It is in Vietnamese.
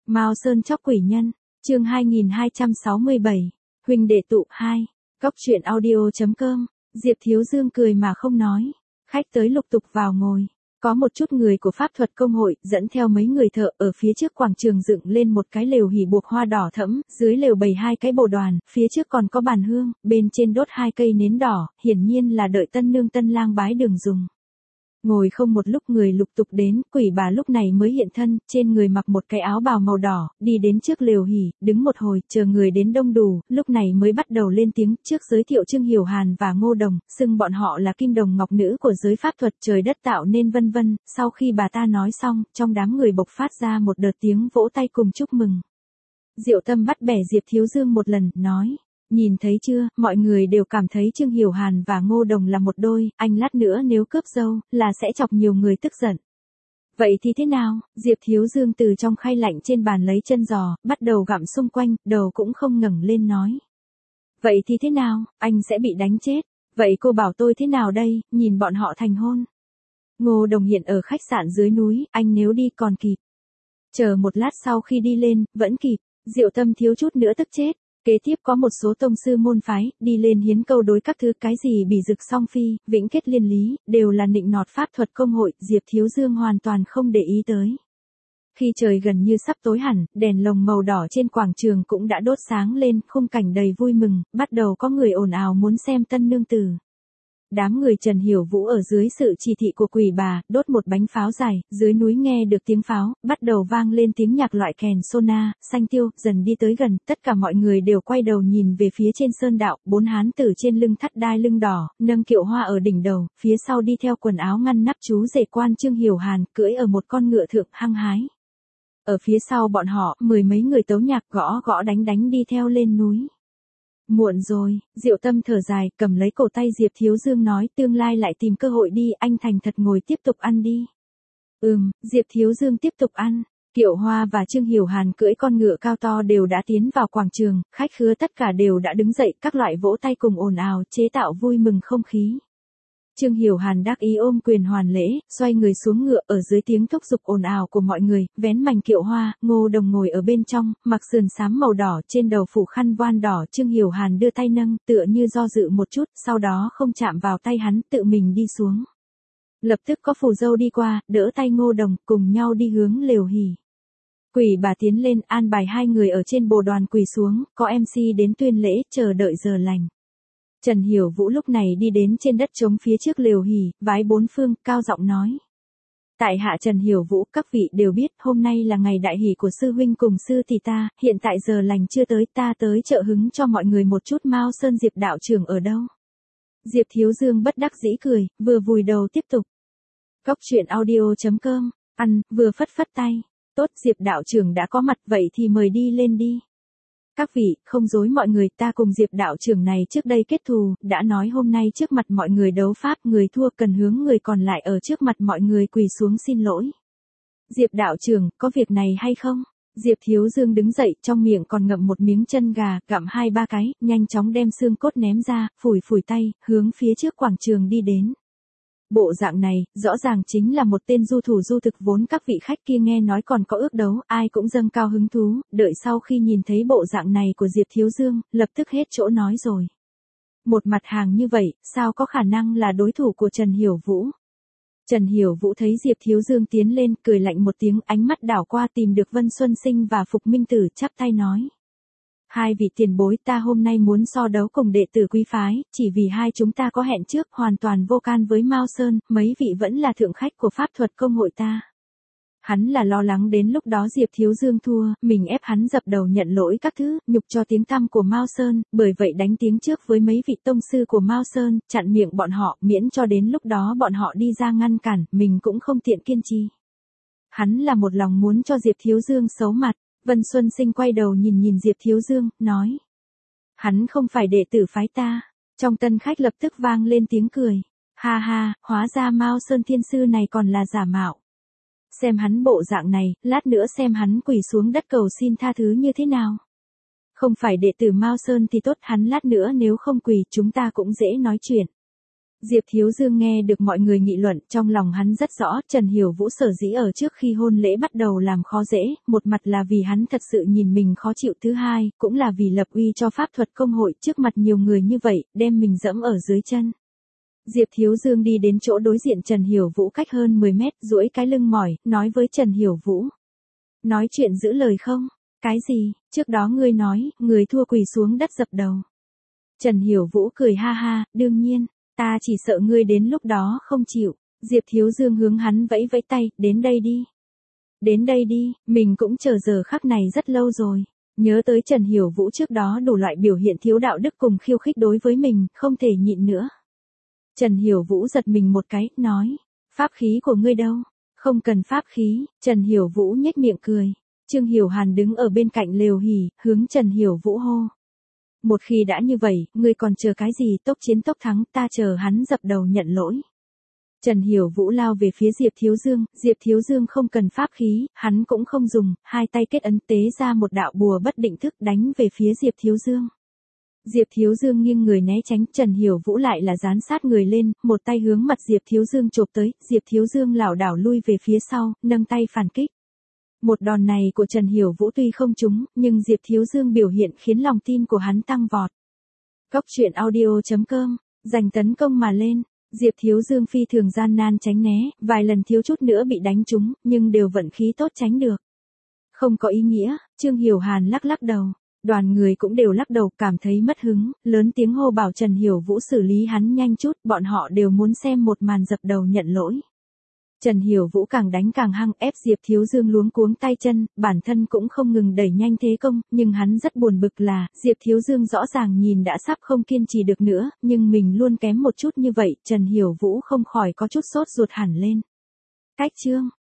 Mao Sơn chóc quỷ nhân, chương 2267, huynh đệ tụ 2, Cóc truyện audio.com, Diệp Thiếu Dương cười mà không nói, khách tới lục tục vào ngồi. Có một chút người của pháp thuật công hội dẫn theo mấy người thợ ở phía trước quảng trường dựng lên một cái lều hỉ buộc hoa đỏ thẫm, dưới lều bày hai cái bồ đoàn, phía trước còn có bàn hương, bên trên đốt hai cây nến đỏ, hiển nhiên là đợi tân nương tân lang bái đường dùng. Ngồi không một lúc người lục tục đến, quỷ bà lúc này mới hiện thân, trên người mặc một cái áo bào màu đỏ, đi đến trước lều hỉ, đứng một hồi, chờ người đến đông đủ, lúc này mới bắt đầu lên tiếng, trước giới thiệu Trương Hiểu Hàn và Ngô Đồng, xưng bọn họ là kim đồng ngọc nữ của giới pháp thuật trời đất tạo nên vân vân. Sau khi bà ta nói xong, trong đám người bộc phát ra một đợt tiếng vỗ tay cùng chúc mừng. Diệu Tâm bắt bẻ Diệp Thiếu Dương một lần, nói. Nhìn thấy chưa, mọi người đều cảm thấy Trương Hiểu Hàn và Ngô Đồng là một đôi, anh lát nữa nếu cướp dâu, là sẽ chọc nhiều người tức giận. Vậy thì thế nào? Diệp Thiếu Dương từ trong khay lạnh trên bàn lấy chân giò, bắt đầu gặm xung quanh, đầu cũng không ngẩng lên nói. Vậy thì thế nào, anh sẽ bị đánh chết. Vậy cô bảo tôi thế nào đây, nhìn bọn họ thành hôn. Ngô Đồng hiện ở khách sạn dưới núi, anh nếu đi còn kịp. Chờ một lát sau khi đi lên, vẫn kịp. Diệu Tâm thiếu chút nữa tức chết. Kế tiếp có một số tông sư môn phái, đi lên hiến câu đối các thứ cái gì bỉ dực song phi, vĩnh kết liên lý, đều là nịnh nọt pháp thuật công hội, Diệp Thiếu Dương hoàn toàn không để ý tới. Khi trời gần như sắp tối hẳn, đèn lồng màu đỏ trên quảng trường cũng đã đốt sáng lên, khung cảnh đầy vui mừng, bắt đầu có người ồn ào muốn xem tân nương tử. Đám người Trần Hiểu Vũ ở dưới sự chỉ thị của quỷ bà, đốt một bánh pháo dài, dưới núi nghe được tiếng pháo, bắt đầu vang lên tiếng nhạc loại kèn sona, xanh tiêu, dần đi tới gần, tất cả mọi người đều quay đầu nhìn về phía trên sơn đạo, bốn hán tử trên lưng thắt đai lưng đỏ, nâng kiệu hoa ở đỉnh đầu, phía sau đi theo quần áo ngăn nắp chú rể quan Trương Hiểu Hàn, cưỡi ở một con ngựa thượng hăng hái. Ở phía sau bọn họ, mười mấy người tấu nhạc gõ gõ đánh đánh đi theo lên núi. Muộn rồi, Diệu Tâm thở dài, cầm lấy cổ tay Diệp Thiếu Dương nói, tương lai lại tìm cơ hội đi, anh thành thật ngồi tiếp tục ăn đi. Diệp Thiếu Dương tiếp tục ăn. Kiệu Hoa và Trương Hiểu Hàn cưỡi con ngựa cao to đều đã tiến vào quảng trường, khách khứa tất cả đều đã đứng dậy, các loại vỗ tay cùng ồn ào, chế tạo vui mừng không khí. Trương Hiểu Hàn đắc ý ôm quyền hoàn lễ, xoay người xuống ngựa, ở dưới tiếng thúc giục ồn ào của mọi người, vén mành kiệu hoa, Ngô Đồng ngồi ở bên trong, mặc sườn xám màu đỏ, trên đầu phủ khăn voan đỏ, Trương Hiểu Hàn đưa tay nâng, tựa như do dự một chút, sau đó không chạm vào tay hắn, tự mình đi xuống. Lập tức có phù dâu đi qua, đỡ tay Ngô Đồng, cùng nhau đi hướng lều hỉ. Quỷ bà tiến lên, an bài hai người ở trên bồ đoàn quỳ xuống, có MC đến tuyên lễ, chờ đợi giờ lành. Trần Hiểu Vũ lúc này đi đến trên đất trống phía trước lều hỉ, vái bốn phương, cao giọng nói. Tại hạ Trần Hiểu Vũ, các vị đều biết, hôm nay là ngày đại hỷ của sư huynh cùng sư tỷ ta, hiện tại giờ lành chưa tới, ta tới trợ hứng cho mọi người một chút. Mao Sơn Diệp đạo trưởng ở đâu? Diệp Thiếu Dương bất đắc dĩ cười, vừa vùi đầu tiếp tục. Cóc truyện audio.com, ăn, vừa phất phất tay. Tốt, Diệp đạo trưởng đã có mặt, vậy thì mời đi lên đi. Các vị, không dối mọi người, ta cùng Diệp đạo trưởng này trước đây kết thù, đã nói hôm nay trước mặt mọi người đấu pháp, người thua cần hướng người còn lại ở trước mặt mọi người quỳ xuống xin lỗi. Diệp đạo trưởng, có việc này hay không? Diệp Thiếu Dương đứng dậy, trong miệng còn ngậm một miếng chân gà, gặm hai ba cái, nhanh chóng đem xương cốt ném ra, phủi phủi tay, hướng phía trước quảng trường đi đến. Bộ dạng này, rõ ràng chính là một tên du thủ du thực, vốn các vị khách kia nghe nói còn có ước đấu, ai cũng dâng cao hứng thú, đợi sau khi nhìn thấy bộ dạng này của Diệp Thiếu Dương, lập tức hết chỗ nói rồi. Một mặt hàng như vậy, sao có khả năng là đối thủ của Trần Hiểu Vũ? Trần Hiểu Vũ thấy Diệp Thiếu Dương tiến lên, cười lạnh một tiếng, ánh mắt đảo qua tìm được Vân Xuân Sinh và Phục Minh Tử, chắp tay nói. Hai vị tiền bối, ta hôm nay muốn so đấu cùng đệ tử quý phái, chỉ vì hai chúng ta có hẹn trước, hoàn toàn vô can với Mao Sơn, mấy vị vẫn là thượng khách của pháp thuật công hội ta. Hắn là lo lắng đến lúc đó Diệp Thiếu Dương thua, mình ép hắn dập đầu nhận lỗi các thứ, nhục cho tiếng tăm của Mao Sơn, bởi vậy đánh tiếng trước với mấy vị tông sư của Mao Sơn, chặn miệng bọn họ, miễn cho đến lúc đó bọn họ đi ra ngăn cản, mình cũng không tiện kiên trì. Hắn là một lòng muốn cho Diệp Thiếu Dương xấu mặt. Vân Xuân Sinh quay đầu nhìn Diệp Thiếu Dương, nói. Hắn không phải đệ tử phái ta. Trong tân khách lập tức vang lên tiếng cười. Ha ha, hóa ra Mao Sơn Thiên Sư này còn là giả mạo. Xem hắn bộ dạng này, lát nữa xem hắn quỳ xuống đất cầu xin tha thứ như thế nào. Không phải đệ tử Mao Sơn thì tốt, hắn lát nữa nếu không quỳ chúng ta cũng dễ nói chuyện. Diệp Thiếu Dương nghe được mọi người nghị luận, trong lòng hắn rất rõ, Trần Hiểu Vũ sở dĩ ở trước khi hôn lễ bắt đầu làm khó dễ, một mặt là vì hắn thật sự nhìn mình khó chịu, thứ hai, cũng là vì lập uy cho pháp thuật công hội, trước mặt nhiều người như vậy, đem mình dẫm ở dưới chân. Diệp Thiếu Dương đi đến chỗ đối diện Trần Hiểu Vũ cách hơn 10 mét, duỗi cái lưng mỏi, nói với Trần Hiểu Vũ. Nói chuyện giữ lời không? Cái gì, trước đó ngươi nói, người thua quỳ xuống đất dập đầu. Trần Hiểu Vũ cười ha ha, đương nhiên, ta chỉ sợ ngươi đến lúc đó không chịu. Diệp Thiếu Dương hướng hắn vẫy vẫy tay, đến đây đi. Đến đây đi, mình cũng chờ giờ khắc này rất lâu rồi. Nhớ tới Trần Hiểu Vũ trước đó đủ loại biểu hiện thiếu đạo đức cùng khiêu khích đối với mình, không thể nhịn nữa. Trần Hiểu Vũ giật mình một cái, nói, pháp khí của ngươi đâu? Không cần pháp khí. Trần Hiểu Vũ nhếch miệng cười. Trương Hiểu Hàn đứng ở bên cạnh lều hỉ, hướng Trần Hiểu Vũ hô. Một khi đã như vậy, ngươi còn chờ cái gì, tốc chiến tốc thắng, ta chờ hắn dập đầu nhận lỗi. Trần Hiểu Vũ lao về phía Diệp Thiếu Dương không cần pháp khí, hắn cũng không dùng, hai tay kết ấn tế ra một đạo bùa bất định thức đánh về phía Diệp Thiếu Dương. Diệp Thiếu Dương nghiêng người né tránh, Trần Hiểu Vũ lại là dán sát người lên, một tay hướng mặt Diệp Thiếu Dương chộp tới, Diệp Thiếu Dương lảo đảo lui về phía sau, nâng tay phản kích. Một đòn này của Trần Hiểu Vũ tuy không trúng, nhưng Diệp Thiếu Dương biểu hiện khiến lòng tin của hắn tăng vọt. Cốc truyện audio.com, giành tấn công mà lên, Diệp Thiếu Dương phi thường gian nan tránh né, vài lần thiếu chút nữa bị đánh trúng, nhưng đều vận khí tốt tránh được. Không có ý nghĩa, Trương Hiểu Hàn lắc lắc đầu. Đoàn người cũng đều lắc đầu, cảm thấy mất hứng, lớn tiếng hô bảo Trần Hiểu Vũ xử lý hắn nhanh chút, bọn họ đều muốn xem một màn dập đầu nhận lỗi. Trần Hiểu Vũ càng đánh càng hăng, ép Diệp Thiếu Dương luống cuống tay chân, bản thân cũng không ngừng đẩy nhanh thế công, nhưng hắn rất buồn bực là, Diệp Thiếu Dương rõ ràng nhìn đã sắp không kiên trì được nữa, nhưng mình luôn kém một chút như vậy, Trần Hiểu Vũ không khỏi có chút sốt ruột hẳn lên. Cách chương